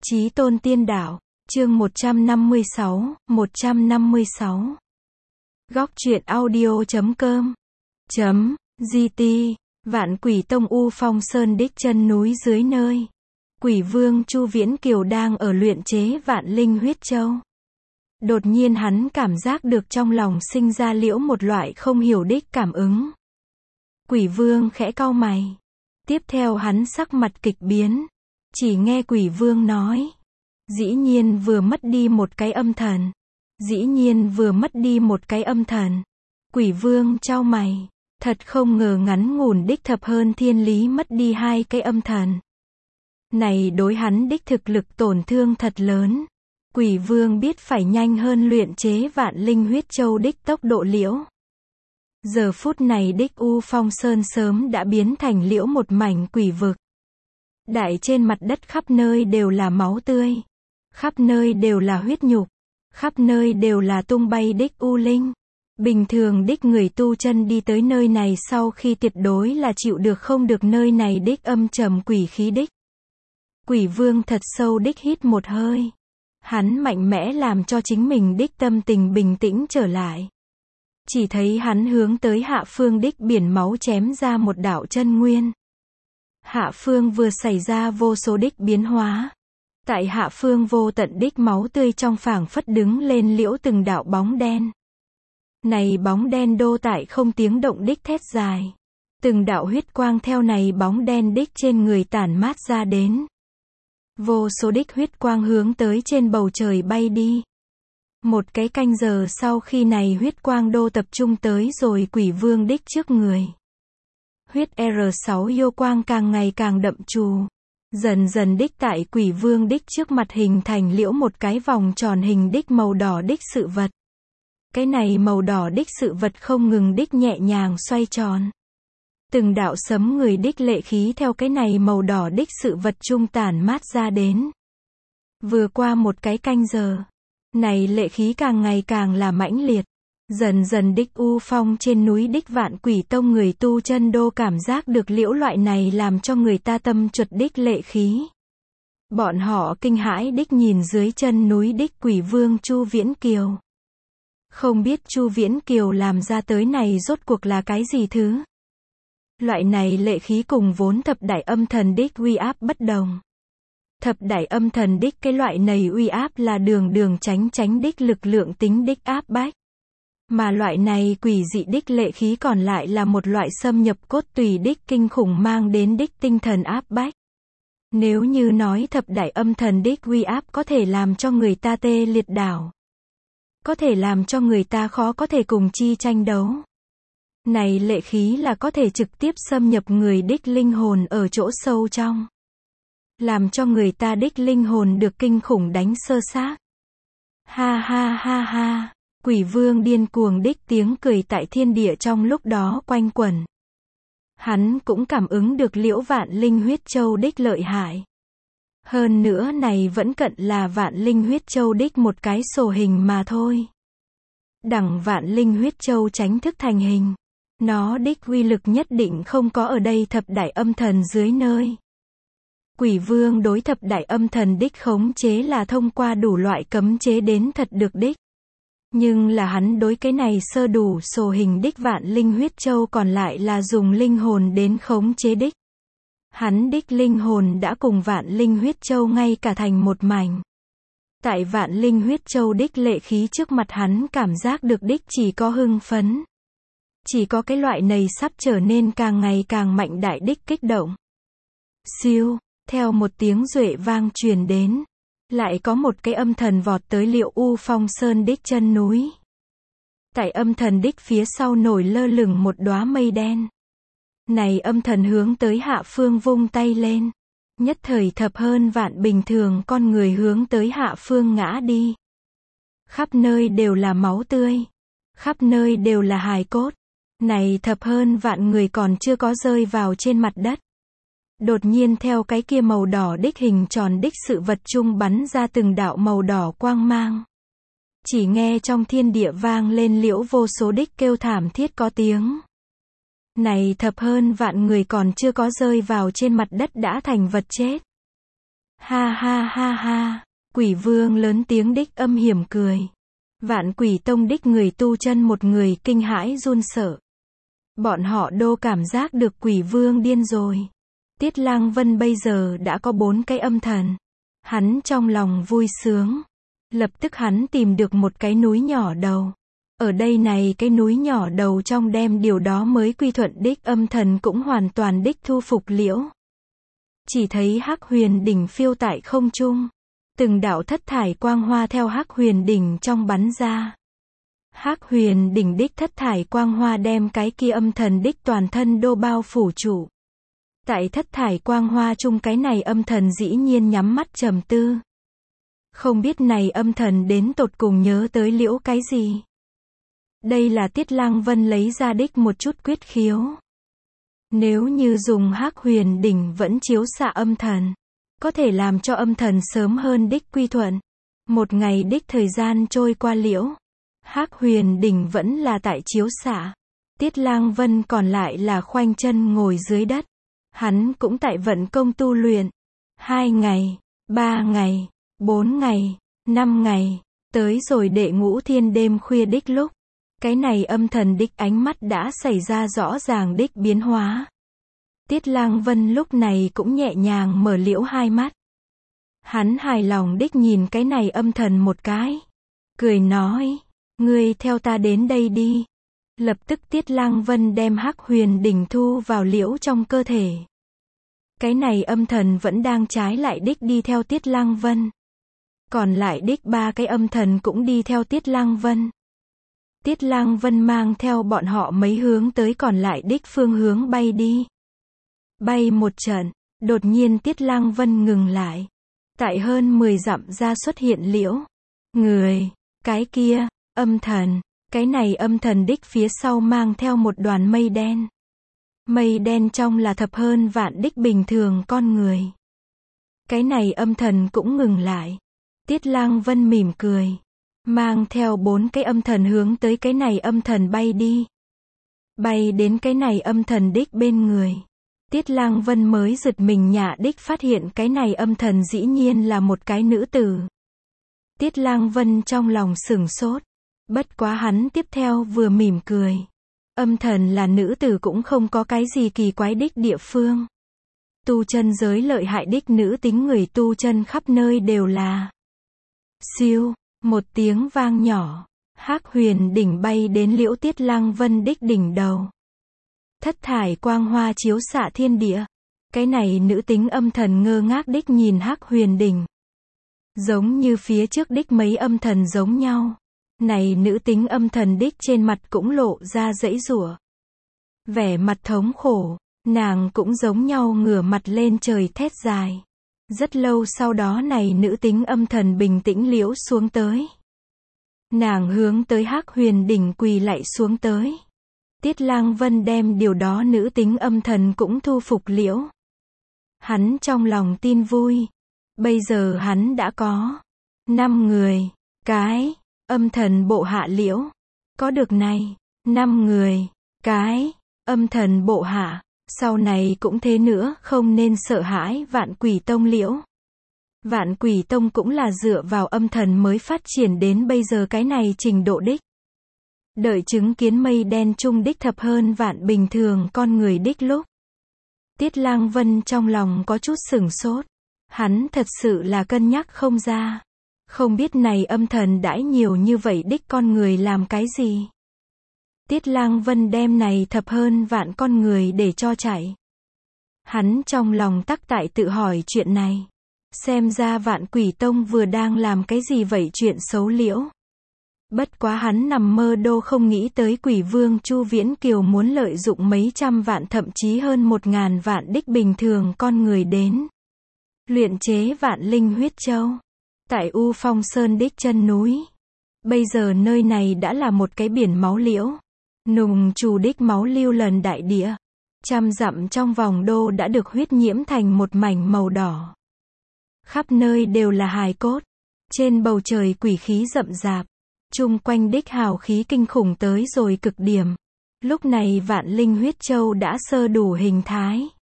Chí tôn tiên đạo, chương 156. Góc truyện audio.com .gt Vạn Quỷ Tông U Phong Sơn đích chân núi dưới nơi Quỷ Vương Chu Viễn Kiều đang ở luyện chế Vạn Linh Huyết Châu. Đột nhiên hắn cảm giác được trong lòng sinh ra liễu một loại không hiểu đích cảm ứng. Quỷ Vương khẽ cau mày. Tiếp theo hắn sắc mặt kịch biến. Chỉ nghe Quỷ Vương nói. Dĩ nhiên vừa mất đi một cái âm thần. Quỷ Vương chau mày. Thật không ngờ ngắn ngủn đích thập hơn thiên lý mất đi hai cái âm thần. Này đối hắn đích thực lực tổn thương thật lớn. Quỷ Vương biết phải nhanh hơn luyện chế Vạn Linh Huyết Châu đích tốc độ liễu. Giờ phút này đích U Phong Sơn sớm đã biến thành liễu một mảnh quỷ vực. Đại trên mặt đất khắp nơi đều là máu tươi. Khắp nơi đều là huyết nhục. Khắp nơi đều là tung bay đích u linh. Bình thường đích người tu chân đi tới nơi này sau khi tuyệt đối là chịu được không được nơi này đích âm trầm quỷ khí đích. Quỷ Vương thật sâu đích hít một hơi. Hắn mạnh mẽ làm cho chính mình đích tâm tình bình tĩnh trở lại. Chỉ thấy hắn hướng tới hạ phương đích biển máu chém ra một đạo chân nguyên. Hạ phương vừa xảy ra vô số đích biến hóa. Tại hạ phương vô tận đích máu tươi trong phảng phất đứng lên liễu từng đạo bóng đen. Này bóng đen đô tại không tiếng động đích thét dài. Từng đạo huyết quang theo này bóng đen đích trên người tản mát ra đến. Vô số đích huyết quang hướng tới trên bầu trời bay đi. Một cái canh giờ sau khi này huyết quang đô tập trung tới rồi Quỷ Vương đích trước người. Huyết R6 yêu quang càng ngày càng đậm trù. Dần dần đích tại Quỷ Vương đích trước mặt hình thành liễu một cái vòng tròn hình đích màu đỏ đích sự vật. Cái này màu đỏ đích sự vật không ngừng đích nhẹ nhàng xoay tròn. Từng đạo sấm người đích lệ khí theo cái này màu đỏ đích sự vật trung tản mát ra đến. Vừa qua một cái canh giờ. Này lệ khí càng ngày càng là mãnh liệt. Dần dần đích U Phong trên núi đích Vạn Quỷ Tông người tu chân đô cảm giác được liễu loại này làm cho người ta tâm chuột đích lệ khí. Bọn họ kinh hãi đích nhìn dưới chân núi đích Quỷ Vương Chu Viễn Kiều. Không biết Chu Viễn Kiều làm ra tới này rốt cuộc là cái gì thứ. Loại này lệ khí cùng vốn thập đại âm thần đích uy áp bất đồng. Thập đại âm thần đích cái loại này uy áp là đường tránh đích lực lượng tính đích áp bách. Mà loại này quỷ dị đích lệ khí còn lại là một loại xâm nhập cốt tùy đích kinh khủng mang đến đích tinh thần áp bách. Nếu như nói thập đại âm thần đích uy áp có thể làm cho người ta tê liệt đảo. Có thể làm cho người ta khó có thể cùng chi tranh đấu. Này lệ khí là có thể trực tiếp xâm nhập người đích linh hồn ở chỗ sâu trong. Làm cho người ta đích linh hồn được kinh khủng đánh sơ xác. Ha ha ha ha. Quỷ Vương điên cuồng đích tiếng cười tại thiên địa trong lúc đó quanh quẩn. Hắn cũng cảm ứng được liễu Vạn Linh Huyết Châu đích lợi hại. Hơn nữa này vẫn cận là Vạn Linh Huyết Châu đích một cái sổ hình mà thôi. Đẳng Vạn Linh Huyết Châu tránh thức thành hình. Nó đích uy lực nhất định không có ở đây thập đại âm thần dưới nơi. Quỷ Vương đối thập đại âm thần đích khống chế là thông qua đủ loại cấm chế đến thật được đích. Nhưng là hắn đối cái này sơ đủ sổ hình đích Vạn Linh Huyết Châu còn lại là dùng linh hồn đến khống chế đích. Hắn đích linh hồn đã cùng Vạn Linh Huyết Châu ngay cả thành một mảnh. Tại Vạn Linh Huyết Châu đích lệ khí trước mặt hắn cảm giác được đích chỉ có hưng phấn. Chỉ có cái loại này sắp trở nên càng ngày càng mạnh đại đích kích động. Siêu, theo một tiếng duệ vang truyền đến. Lại có một cái âm thần vọt tới liễu U Phong Sơn đích chân núi. Tại âm thần đích phía sau nổi lơ lửng một đóa mây đen. Này âm thần hướng tới hạ phương vung tay lên. Nhất thời thập hơn vạn bình thường con người hướng tới hạ phương ngã đi. Khắp nơi đều là máu tươi. Khắp nơi đều là hài cốt. Này thập hơn vạn người còn chưa có rơi vào trên mặt đất. Đột nhiên theo cái kia màu đỏ đích hình tròn đích sự vật trung bắn ra từng đạo màu đỏ quang mang. Chỉ nghe trong thiên địa vang lên liễu vô số đích kêu thảm thiết có tiếng. Này thập hơn vạn người còn chưa có rơi vào trên mặt đất đã thành vật chết. Ha ha ha ha, quỷ vương lớn tiếng đích âm hiểm cười. Vạn Quỷ Tông đích người tu chân một người kinh hãi run sợ. Bọn họ đô cảm giác được quỷ vương điên rồi. Tiết Lang Vân bây giờ đã có 4 cái âm thần. Hắn trong lòng vui sướng. Lập tức hắn tìm được một cái núi nhỏ đầu. Ở đây này cái núi nhỏ đầu trong đem điều đó mới quy thuận đích âm thần cũng hoàn toàn đích thu phục liễu. Chỉ thấy Hắc Huyền đỉnh phiêu tại không trung. Từng đạo thất thải quang hoa theo Hắc Huyền đỉnh trong bắn ra. Hắc Huyền đỉnh đích thất thải quang hoa đem cái kia âm thần đích toàn thân đô bao phủ trụ. Tại thất thải quang hoa chung cái này âm thần dĩ nhiên nhắm mắt trầm tư. Không biết này âm thần đến tột cùng nhớ tới liễu cái gì. Đây là Tiết Lang Vân lấy ra đích một chút quyết khiếu. Nếu như dùng Hắc Huyền đỉnh vẫn chiếu xạ âm thần, có thể làm cho âm thần sớm hơn đích quy thuận. Một ngày đích thời gian trôi qua liễu. Hắc Huyền đỉnh vẫn là tại chiếu xạ. Tiết Lang Vân còn lại là khoanh chân ngồi dưới đất. Hắn cũng tại vận công tu luyện. 2 ngày, 3 ngày, 4 ngày, 5 ngày, tới rồi đệ ngũ thiên đêm khuya đích lúc. Cái này âm thần đích ánh mắt đã xảy ra rõ ràng đích biến hóa. Tiết Lang Vân lúc này cũng nhẹ nhàng mở liễu hai mắt. Hắn hài lòng đích nhìn cái này âm thần một cái. Cười nói, ngươi theo ta đến đây đi. Lập tức Tiết Lang Vân đem Hắc Huyền đỉnh thu vào liễu trong cơ thể. Cái này âm thần vẫn đang trái lại đích đi theo Tiết Lang Vân. Còn lại đích 3 cái âm thần cũng đi theo Tiết Lang Vân. Tiết Lang Vân mang theo bọn họ mấy hướng tới còn lại đích phương hướng bay đi. Bay một trận, đột nhiên Tiết Lang Vân ngừng lại. Tại hơn 10 dặm ra xuất hiện liễu. Người, cái kia, âm thần, cái này âm thần đích phía sau mang theo một đoàn mây đen. Mây đen trong là thập hơn vạn đích bình thường con người. Cái này âm thần cũng ngừng lại. Tiết Lang Vân mỉm cười. Mang theo 4 cái âm thần hướng tới cái này âm thần bay đi. Bay đến cái này âm thần đích bên người. Tiết Lang Vân mới giật mình nhạ đích phát hiện cái này âm thần dĩ nhiên là một cái nữ tử. Tiết Lang Vân trong lòng sửng sốt. Bất quá hắn tiếp theo vừa mỉm cười. Âm thần là nữ tử cũng không có cái gì kỳ quái đích địa phương. Tu chân giới lợi hại đích nữ tính người tu chân khắp nơi đều là. Siêu, một tiếng vang nhỏ. Hắc Huyền đỉnh bay đến liễu Tiết Lang Vân đích đỉnh đầu. Thất thải quang hoa chiếu xạ thiên địa. Cái này nữ tính âm thần ngơ ngác đích nhìn Hắc Huyền đỉnh. Giống như phía trước đích mấy âm thần giống nhau. Này nữ tính âm thần đích trên mặt cũng lộ ra giãy giụa. Vẻ mặt thống khổ, nàng cũng giống nhau ngửa mặt lên trời thét dài. Rất lâu sau đó này nữ tính âm thần bình tĩnh liễu xuống tới. Nàng hướng tới Hắc Huyền đỉnh quỳ lạy xuống tới. Tiết Lang Vân đem điều đó nữ tính âm thần cũng thu phục liễu. Hắn trong lòng tin vui. Bây giờ hắn đã có 5 người, cái, âm thần bộ hạ liễu. Có được này, 5 người, cái, âm thần bộ hạ. Sau này cũng thế nữa không nên sợ hãi Vạn Quỷ Tông liễu. Vạn Quỷ Tông cũng là dựa vào âm thần mới phát triển đến bây giờ cái này trình độ đích. Đợi chứng kiến mây đen trung đích thập hơn vạn bình thường con người đích lúc. Tiết Lang Vân trong lòng có chút sửng sốt. Hắn thật sự là cân nhắc không ra. Không biết này âm thần đãi nhiều như vậy đích con người làm cái gì. Tiết Lang Vân đem này thập hơn vạn con người để cho chạy. Hắn trong lòng tắc tại tự hỏi chuyện này. Xem ra Vạn Quỷ Tông vừa đang làm cái gì vậy chuyện xấu liễu. Bất quá hắn nằm mơ đô không nghĩ tới quỷ vương Chu Viễn Kiều muốn lợi dụng mấy trăm vạn thậm chí hơn 1000 vạn đích bình thường con người đến. Luyện chế vạn linh huyết châu. Tại U Phong Sơn đích chân núi. Bây giờ nơi này đã là một cái biển máu liễu. Nùng trù đích máu lưu lần đại địa. 100 dặm trong vòng đô đã được huyết nhiễm thành một mảnh màu đỏ. Khắp nơi đều là hài cốt. Trên bầu trời quỷ khí rậm rạp. Chung quanh đích hào khí kinh khủng tới rồi cực điểm. Lúc này vạn linh huyết châu đã sơ đủ hình thái.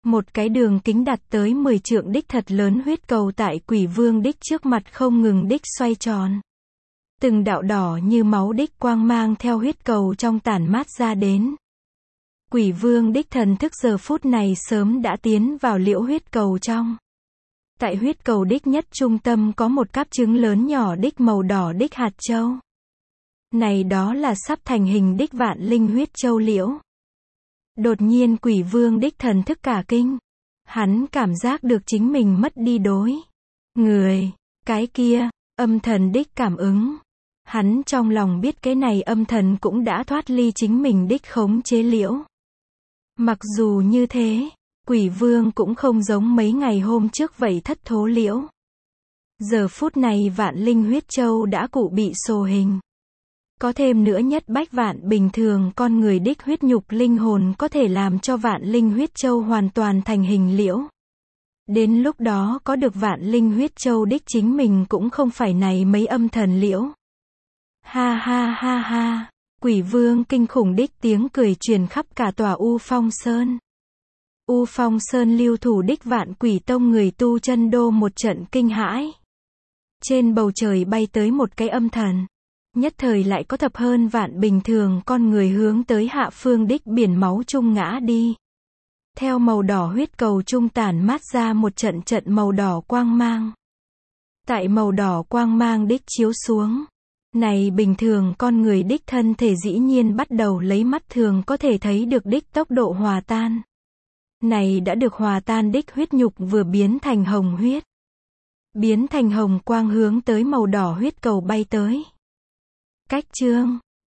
Một cái đường kính đạt tới 10 trượng đích thật lớn huyết cầu tại quỷ vương đích trước mặt không ngừng đích xoay tròn. Từng đạo đỏ như máu đích quang mang theo huyết cầu trong tản mát ra đến. Quỷ vương đích thần thức giờ phút này sớm đã tiến vào liễu huyết cầu trong. Tại huyết cầu đích nhất trung tâm có một cáp trứng lớn nhỏ đích màu đỏ đích hạt châu. Này đó là sắp thành hình đích vạn linh huyết châu liễu. Đột nhiên quỷ vương đích thần thức cả kinh. Hắn cảm giác được chính mình mất đi đối người, cái kia, âm thần đích cảm ứng. Hắn trong lòng biết cái này âm thần cũng đã thoát ly chính mình đích khống chế liễu. Mặc dù như thế, quỷ vương cũng không giống mấy ngày hôm trước vậy thất thố liễu. Giờ phút này vạn linh huyết châu đã cụ bị sồ hình. Có thêm nữa nhất bách vạn bình thường con người đích huyết nhục linh hồn có thể làm cho vạn linh huyết châu hoàn toàn thành hình liễu. Đến lúc đó có được vạn linh huyết châu đích chính mình cũng không phải này mấy âm thần liễu. Ha ha ha ha, quỷ vương kinh khủng đích tiếng cười truyền khắp cả tòa U Phong Sơn. U Phong Sơn lưu thủ đích vạn quỷ tông người tu chân đô một trận kinh hãi. Trên bầu trời bay tới một cái âm thần. Nhất thời lại có thập hơn vạn bình thường con người hướng tới hạ phương đích biển máu trung ngã đi. Theo màu đỏ huyết cầu trung tản mát ra một trận trận màu đỏ quang mang. Tại màu đỏ quang mang đích chiếu xuống. Này bình thường con người đích thân thể dĩ nhiên bắt đầu lấy mắt thường có thể thấy được đích tốc độ hòa tan. Này đã được hòa tan đích huyết nhục vừa biến thành hồng huyết. Biến thành hồng quang hướng tới màu đỏ huyết cầu bay tới. Cách chương